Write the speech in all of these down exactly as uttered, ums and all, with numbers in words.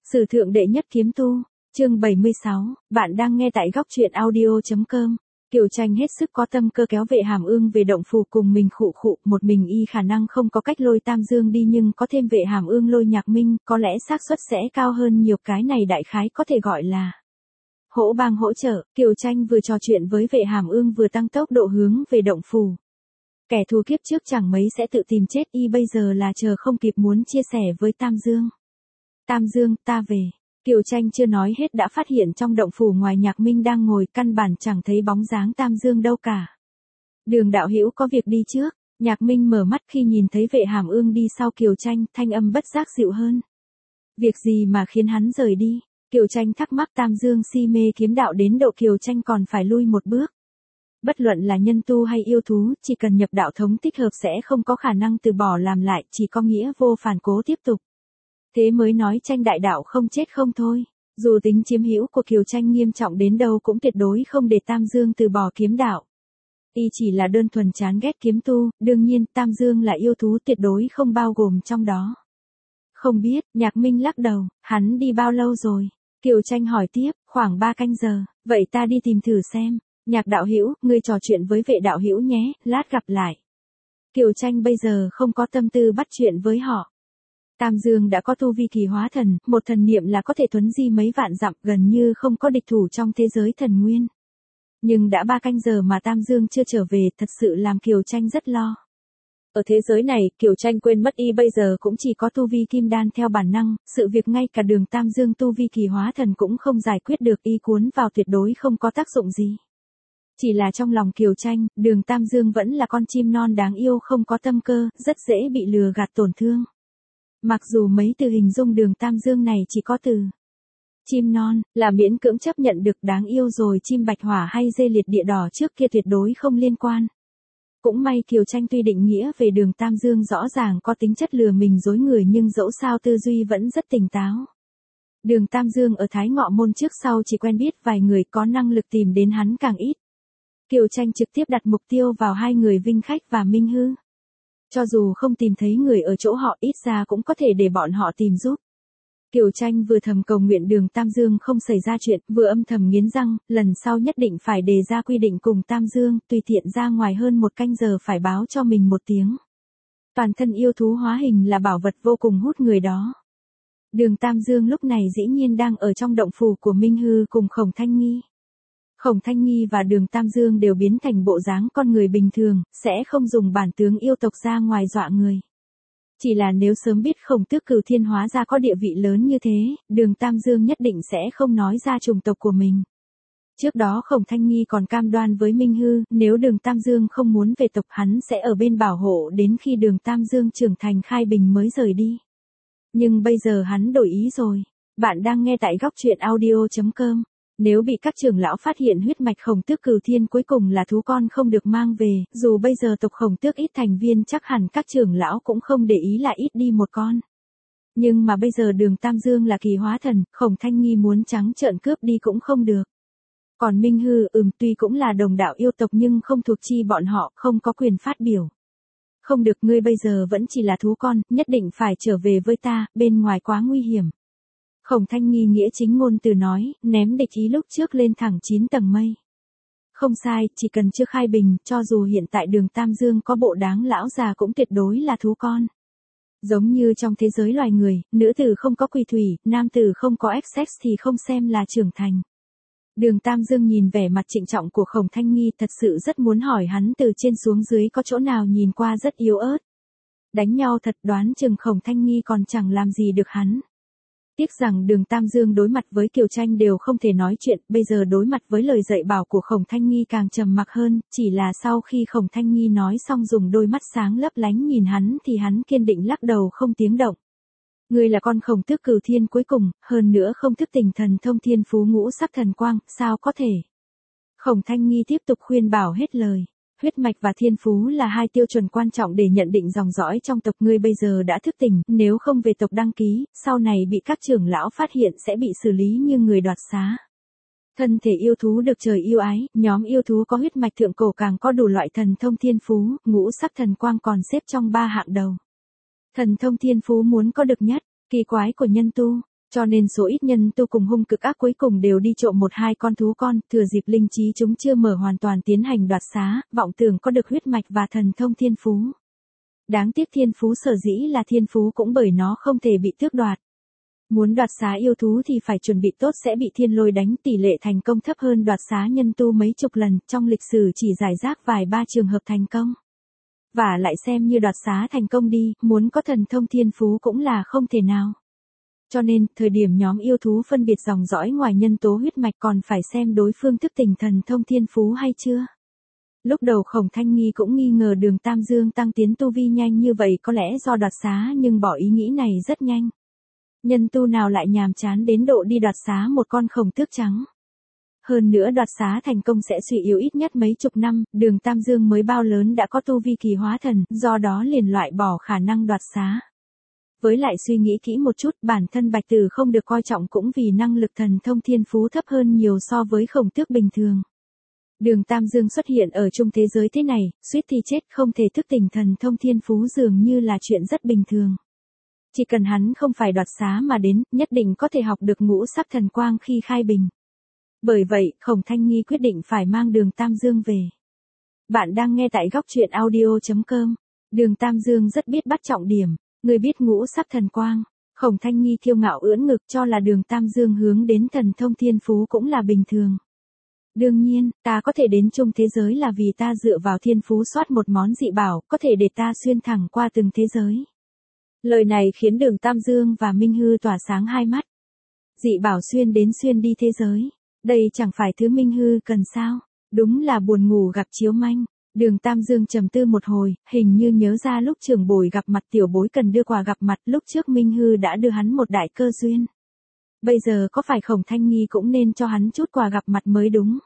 Sử thượng đệ nhất kiếm tu, chương bảy mươi sáu, bạn đang nghe tại góc truyện audio.com. Kiều Tranh hết sức có tâm cơ kéo Vệ Hàm Ương về động phủ cùng mình khụ khụ, một mình y khả năng không có cách lôi Tam Dương đi nhưng có thêm Vệ Hàm Ương lôi Nhạc Minh, có lẽ xác suất sẽ cao hơn nhiều, cái này đại khái có thể gọi là hỗ bang hỗ trợ. Kiều Tranh vừa trò chuyện với Vệ Hàm Ương vừa tăng tốc độ hướng về động phủ. Kẻ thù kiếp trước chẳng mấy sẽ tự tìm chết, y bây giờ là chờ không kịp muốn chia sẻ với Tam Dương. Tam Dương, ta về. Kiều Tranh chưa nói hết đã phát hiện trong động phủ ngoài Nhạc Minh đang ngồi, căn bản chẳng thấy bóng dáng Tam Dương đâu cả. Đường đạo hữu có việc đi trước. Nhạc Minh mở mắt khi nhìn thấy Vệ Hàm Ương đi sau Kiều Tranh, thanh âm bất giác dịu hơn. Việc gì mà khiến hắn rời đi? Kiều Tranh thắc mắc. Tam Dương si mê kiếm đạo đến độ Kiều Tranh còn phải lui một bước. Bất luận là nhân tu hay yêu thú, chỉ cần nhập đạo thống thích hợp sẽ không có khả năng từ bỏ làm lại, chỉ có nghĩa vô phản cố tiếp tục. Thế mới nói Tranh đại đạo không chết không thôi. Dù tính chiếm hữu của Kiều Tranh nghiêm trọng đến đâu cũng tuyệt đối không để Tam Dương từ bỏ kiếm đạo. Y chỉ là đơn thuần chán ghét kiếm tu, đương nhiên Tam Dương là yêu thú tuyệt đối không bao gồm trong đó. Không biết, Nhạc Minh lắc đầu, hắn đi bao lâu rồi? Kiều Tranh hỏi tiếp, khoảng ba canh giờ, vậy ta đi tìm thử xem. Nhạc đạo hữu, ngươi trò chuyện với Vệ đạo hữu nhé, lát gặp lại. Kiều Tranh bây giờ không có tâm tư bắt chuyện với họ. Tam Dương đã có tu vi kỳ hóa thần, một thần niệm là có thể thuấn di mấy vạn dặm, gần như không có địch thủ trong thế giới thần nguyên. Nhưng đã ba canh giờ mà Tam Dương chưa trở về, thật sự làm Kiều Tranh rất lo. Ở thế giới này, Kiều Tranh quên mất y bây giờ cũng chỉ có tu vi kim đan theo bản năng, sự việc ngay cả đường Tam Dương tu vi kỳ hóa thần cũng không giải quyết được, y cuốn vào tuyệt đối không có tác dụng gì. Chỉ là trong lòng Kiều Tranh, đường Tam Dương vẫn là con chim non đáng yêu không có tâm cơ, rất dễ bị lừa gạt tổn thương. Mặc dù mấy từ hình dung đường Tam Dương này chỉ có từ chim non, là miễn cưỡng chấp nhận được, đáng yêu rồi chim bạch hỏa hay dê liệt địa đỏ trước kia tuyệt đối không liên quan. Cũng may Kiều Tranh tuy định nghĩa về đường Tam Dương rõ ràng có tính chất lừa mình dối người nhưng dẫu sao tư duy vẫn rất tỉnh táo. Đường Tam Dương ở Thái Ngọ Môn trước sau chỉ quen biết vài người, có năng lực tìm đến hắn càng ít. Kiều Tranh trực tiếp đặt mục tiêu vào hai người Vinh Khách và Minh Hư. Cho dù không tìm thấy người ở chỗ họ, ít ra cũng có thể để bọn họ tìm giúp. Kiều Tranh vừa thầm cầu nguyện đường Tam Dương không xảy ra chuyện, vừa âm thầm nghiến răng, lần sau nhất định phải đề ra quy định cùng Tam Dương, tùy tiện ra ngoài hơn một canh giờ phải báo cho mình một tiếng. Toàn thân yêu thú hóa hình là bảo vật vô cùng hút người đó. Đường Tam Dương lúc này dĩ nhiên đang ở trong động phủ của Minh Hư cùng Khổng Thanh Nghi. Khổng Thanh Nghi và đường Tam Dương đều biến thành bộ dáng con người bình thường, sẽ không dùng bản tướng yêu tộc ra ngoài dọa người. Chỉ là nếu sớm biết Khổng Tước Cửu Thiên hóa ra có địa vị lớn như thế, đường Tam Dương nhất định sẽ không nói ra chủng tộc của mình. Trước đó Khổng Thanh Nghi còn cam đoan với Minh Hư, nếu đường Tam Dương không muốn về tộc hắn sẽ ở bên bảo hộ đến khi đường Tam Dương trưởng thành khai bình mới rời đi. Nhưng bây giờ hắn đổi ý rồi. Bạn đang nghe tại góc truyện audio.com. Nếu bị các trưởng lão phát hiện huyết mạch Khổng Tước Cửu Thiên cuối cùng là thú con không được mang về, dù bây giờ tộc Khổng Tước ít thành viên chắc hẳn các trưởng lão cũng không để ý là ít đi một con. Nhưng mà bây giờ đường Tam Dương là kỳ hóa thần, Khổng Thanh Nghi muốn trắng trợn cướp đi cũng không được. Còn Minh Hư, ừm tuy cũng là đồng đạo yêu tộc nhưng không thuộc chi bọn họ, không có quyền phát biểu. Không được, ngươi bây giờ vẫn chỉ là thú con, nhất định phải trở về với ta, bên ngoài quá nguy hiểm. Khổng Thanh Nghi nghĩa chính ngôn từ nói, ném địch ý lúc trước lên thẳng chín tầng mây. Không sai, chỉ cần chưa khai bình, cho dù hiện tại đường Tam Dương có bộ đáng lão già cũng tuyệt đối là thú con. Giống như trong thế giới loài người, nữ tử không có quỳ thủy, nam tử không có sex thì không xem là trưởng thành. Đường Tam Dương nhìn vẻ mặt trịnh trọng của Khổng Thanh Nghi, thật sự rất muốn hỏi hắn từ trên xuống dưới có chỗ nào nhìn qua rất yếu ớt. Đánh nhau thật, đoán chừng Khổng Thanh Nghi còn chẳng làm gì được hắn. Tiếc rằng đường Tam Dương đối mặt với Kiều Tranh đều không thể nói chuyện, bây giờ đối mặt với lời dạy bảo của Khổng Thanh Nghi càng trầm mặc hơn, chỉ là sau khi Khổng Thanh Nghi nói xong dùng đôi mắt sáng lấp lánh nhìn hắn thì hắn kiên định lắc đầu không tiếng động. Ngươi là con Khổng Tước Cửu Thiên cuối cùng, hơn nữa không thức tỉnh thần thông thiên phú ngũ sắc thần quang, sao có thể? Khổng Thanh Nghi tiếp tục khuyên bảo hết lời. Huyết mạch và thiên phú là hai tiêu chuẩn quan trọng để nhận định dòng dõi trong tộc, ngươi bây giờ đã thức tỉnh, nếu không về tộc đăng ký, sau này bị các trưởng lão phát hiện sẽ bị xử lý như người đoạt xá. Thân thể yêu thú được trời yêu ái, nhóm yêu thú có huyết mạch thượng cổ càng có đủ loại thần thông thiên phú, ngũ sắc thần quang còn xếp trong ba hạng đầu. Thần thông thiên phú muốn có được nhất, kỳ quái của nhân tu, Cho nên số ít nhân tu cùng hung cực ác cuối cùng đều đi trộm một hai con thú con, thừa dịp linh trí chúng chưa mở hoàn toàn tiến hành đoạt xá, vọng tưởng có được huyết mạch và thần thông thiên phú. Đáng tiếc thiên phú sở dĩ là thiên phú cũng bởi nó không thể bị tước đoạt. Muốn đoạt xá yêu thú thì phải chuẩn bị tốt sẽ bị thiên lôi đánh, tỷ lệ thành công thấp hơn đoạt xá nhân tu mấy chục lần, trong lịch sử chỉ giải rác vài ba trường hợp thành công. Và lại xem như đoạt xá thành công đi, muốn có thần thông thiên phú cũng là không thể nào. Cho nên, thời điểm nhóm yêu thú phân biệt dòng dõi ngoài nhân tố huyết mạch còn phải xem đối phương thức tỉnh thần thông thiên phú hay chưa. Lúc đầu Khổng Thanh Nghi cũng nghi ngờ Đường Tam Dương tăng tiến tu vi nhanh như vậy có lẽ do đoạt xá nhưng bỏ ý nghĩ này rất nhanh. Nhân tu nào lại nhàm chán đến độ đi đoạt xá một con khổng tước trắng. Hơn nữa đoạt xá thành công sẽ suy yếu ít nhất mấy chục năm, Đường Tam Dương mới bao lớn đã có tu vi kỳ hóa thần, do đó liền loại bỏ khả năng đoạt xá. Với lại suy nghĩ kỹ một chút, bản thân Bạch Tử không được coi trọng cũng vì năng lực thần thông thiên phú thấp hơn nhiều so với khổng tước bình thường. Đường Tam Dương xuất hiện ở chung thế giới thế này, suýt thì chết không thể thức tỉnh thần thông thiên phú dường như là chuyện rất bình thường. Chỉ cần hắn không phải đoạt xá mà đến, nhất định có thể học được ngũ sắc thần quang khi khai bình. Bởi vậy, Khổng Thanh Nghi quyết định phải mang Đường Tam Dương về. Bạn đang nghe tại góc truyện audio chấm com. Đường Tam Dương rất biết bắt trọng điểm, người biết ngũ sắc thần quang. Khổng Thanh Nghi kiêu ngạo ưỡn ngực cho là Đường Tam Dương hướng đến thần thông thiên phú cũng là bình thường. Đương nhiên, ta có thể đến chung thế giới là vì ta dựa vào thiên phú soát một món dị bảo, có thể để ta xuyên thẳng qua từng thế giới. Lời này khiến Đường Tam Dương và Minh Hư tỏa sáng hai mắt. Dị bảo xuyên đến xuyên đi thế giới. Đây chẳng phải thứ Minh Hư cần sao? Đúng là buồn ngủ gặp chiếu manh. Đường Tam Dương trầm tư một hồi, hình như nhớ ra lúc trưởng bối gặp mặt tiểu bối cần đưa quà gặp mặt, lúc trước Minh Hư đã đưa hắn một đại cơ duyên. Bây giờ có phải Khổng Thanh Nghi cũng nên cho hắn chút quà gặp mặt mới đúng.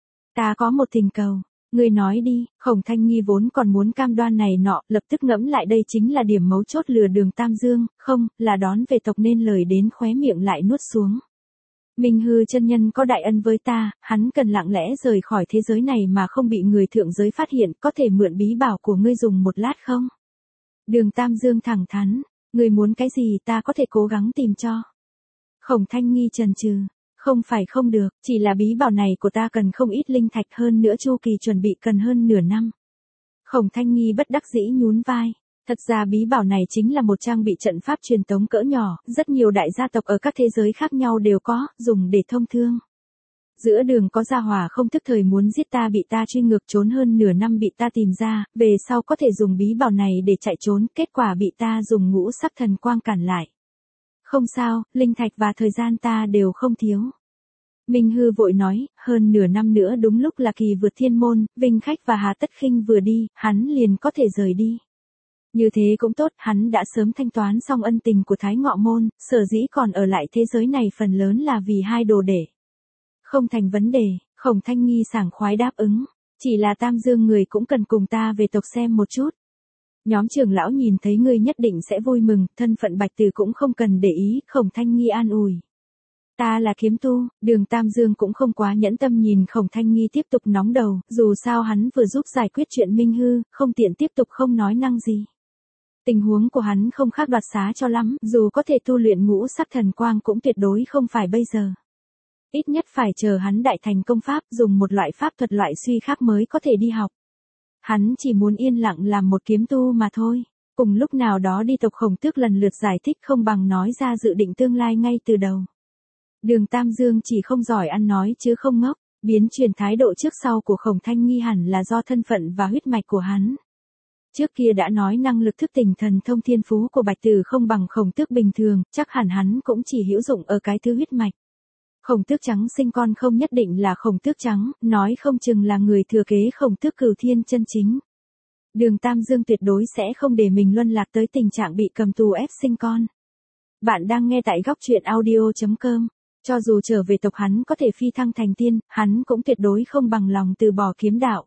Ta có một thỉnh cầu. Ngươi nói đi. Khổng Thanh Nghi vốn còn muốn cam đoan này nọ, lập tức ngẫm lại đây chính là điểm mấu chốt lừa Đường Tam Dương, không, là đón về tộc nên lời đến khóe miệng lại nuốt xuống. Minh Hư chân nhân có đại ân với ta, hắn cần lặng lẽ rời khỏi thế giới này mà không bị người thượng giới phát hiện, có thể mượn bí bảo của ngươi dùng một lát không? Đường Tam Dương thẳng thắn, ngươi muốn cái gì ta có thể cố gắng tìm cho. Khổng Thanh Nghi chần chừ, không phải không được, chỉ là bí bảo này của ta cần không ít linh thạch hơn nữa chu kỳ chuẩn bị cần hơn nửa năm. Khổng Thanh Nghi bất đắc dĩ nhún vai. Thật ra bí bảo này chính là một trang bị trận pháp truyền tống cỡ nhỏ, rất nhiều đại gia tộc ở các thế giới khác nhau đều có, dùng để thông thương. Giữa đường có gia hỏa không thức thời muốn giết ta bị ta truy ngược trốn hơn nửa năm bị ta tìm ra, về sau có thể dùng bí bảo này để chạy trốn, kết quả bị ta dùng ngũ sắc thần quang cản lại. Không sao, linh thạch và thời gian ta đều không thiếu. Minh Hư vội nói, hơn nửa năm nữa đúng lúc là kỳ vượt thiên môn, Vinh Khách và Hà Tất Khinh vừa đi, hắn liền có thể rời đi. Như thế cũng tốt, hắn đã sớm thanh toán xong ân tình của Thái Ngọ Môn, sở dĩ còn ở lại thế giới này phần lớn là vì hai đồ đệ. Không thành vấn đề, Khổng Thanh Nghi sảng khoái đáp ứng, chỉ là Tam Dương người cũng cần cùng ta về tộc xem một chút. Nhóm trưởng lão nhìn thấy ngươi nhất định sẽ vui mừng, thân phận Bạch Từ cũng không cần để ý, Khổng Thanh Nghi an ủi. Ta là kiếm tu, Đường Tam Dương cũng không quá nhẫn tâm nhìn Khổng Thanh Nghi tiếp tục nóng đầu, dù sao hắn vừa giúp giải quyết chuyện Minh Hư, không tiện tiếp tục không nói năng gì. Tình huống của hắn không khác đoạt xá cho lắm, dù có thể tu luyện ngũ sắc thần quang cũng tuyệt đối không phải bây giờ. Ít nhất phải chờ hắn đại thành công pháp, dùng một loại pháp thuật loại suy khác mới có thể đi học. Hắn chỉ muốn yên lặng làm một kiếm tu mà thôi. Cùng lúc nào đó đi tộc Khổng Tước lần lượt giải thích không bằng nói ra dự định tương lai ngay từ đầu. Đường Tam Dương chỉ không giỏi ăn nói chứ không ngốc, biến chuyển thái độ trước sau của Khổng Thanh Nghi hẳn là do thân phận và huyết mạch của hắn. Trước kia đã nói năng lực thức tỉnh thần thông thiên phú của Bạch Tử không bằng Khổng Tước bình thường, chắc hẳn hắn cũng chỉ hữu dụng ở cái thứ huyết mạch. Khổng Tước trắng sinh con không nhất định là Khổng Tước trắng, nói không chừng là người thừa kế Khổng Tước Cửu Thiên chân chính. Đường Tam Dương tuyệt đối sẽ không để mình luân lạc tới tình trạng bị cầm tù ép sinh con. Bạn đang nghe tại góc truyện audio chấm com. Cho dù trở về tộc hắn có thể phi thăng thành tiên, hắn cũng tuyệt đối không bằng lòng từ bỏ kiếm đạo.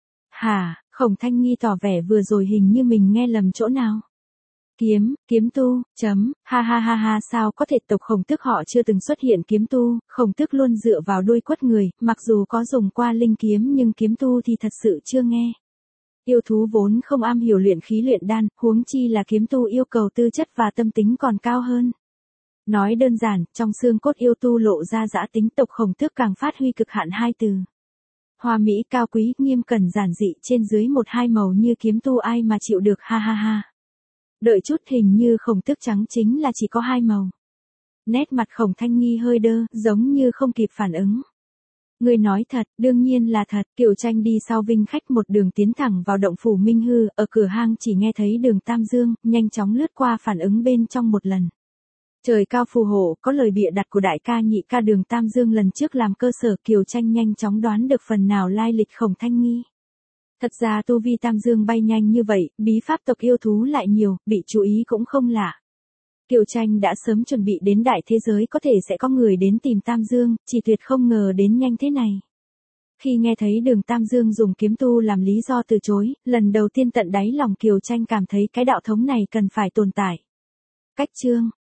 Hả, Khổng Thanh Nghi tỏ vẻ vừa rồi hình như mình nghe lầm chỗ nào. Kiếm, kiếm tu, chấm, ha ha ha ha sao có thể tộc Khổng Tước họ chưa từng xuất hiện kiếm tu, Khổng Tước luôn dựa vào đuôi quất người, mặc dù có dùng qua linh kiếm nhưng kiếm tu thì thật sự chưa nghe. Yêu thú vốn không am hiểu luyện khí luyện đan, huống chi là kiếm tu yêu cầu tư chất và tâm tính còn cao hơn. Nói đơn giản, trong xương cốt yêu tu lộ ra dã tính, tộc Khổng Tước càng phát huy cực hạn hai từ. Hoa mỹ cao quý, nghiêm cẩn giản dị, trên dưới một hai màu như kiếm tu ai mà chịu được, ha ha ha. Đợi chút, hình như Khổng Tước trắng chính là chỉ có hai màu. Nét mặt Khổng Thanh Nghi hơi đơ, giống như không kịp phản ứng. Người nói thật, đương nhiên là thật. Kiều Tranh đi sau Vinh Khách một đường tiến thẳng vào động phủ Minh Hư, ở cửa hang chỉ nghe thấy Đường Tam Dương, nhanh chóng lướt qua phản ứng bên trong một lần. Trời cao phù hộ, có lời bịa đặt của đại ca nhị ca Đường Tam Dương lần trước làm cơ sở, Kiều Tranh nhanh chóng đoán được phần nào lai lịch Khổng Thanh Nghi. Thật ra tu vi Tam Dương bay nhanh như vậy, bí pháp tộc yêu thú lại nhiều, bị chú ý cũng không lạ. Kiều Tranh đã sớm chuẩn bị đến đại thế giới có thể sẽ có người đến tìm Tam Dương, chỉ tuyệt không ngờ đến nhanh thế này. Khi nghe thấy Đường Tam Dương dùng kiếm tu làm lý do từ chối, lần đầu tiên tận đáy lòng Kiều Tranh cảm thấy cái đạo thống này cần phải tồn tại. Cách chương,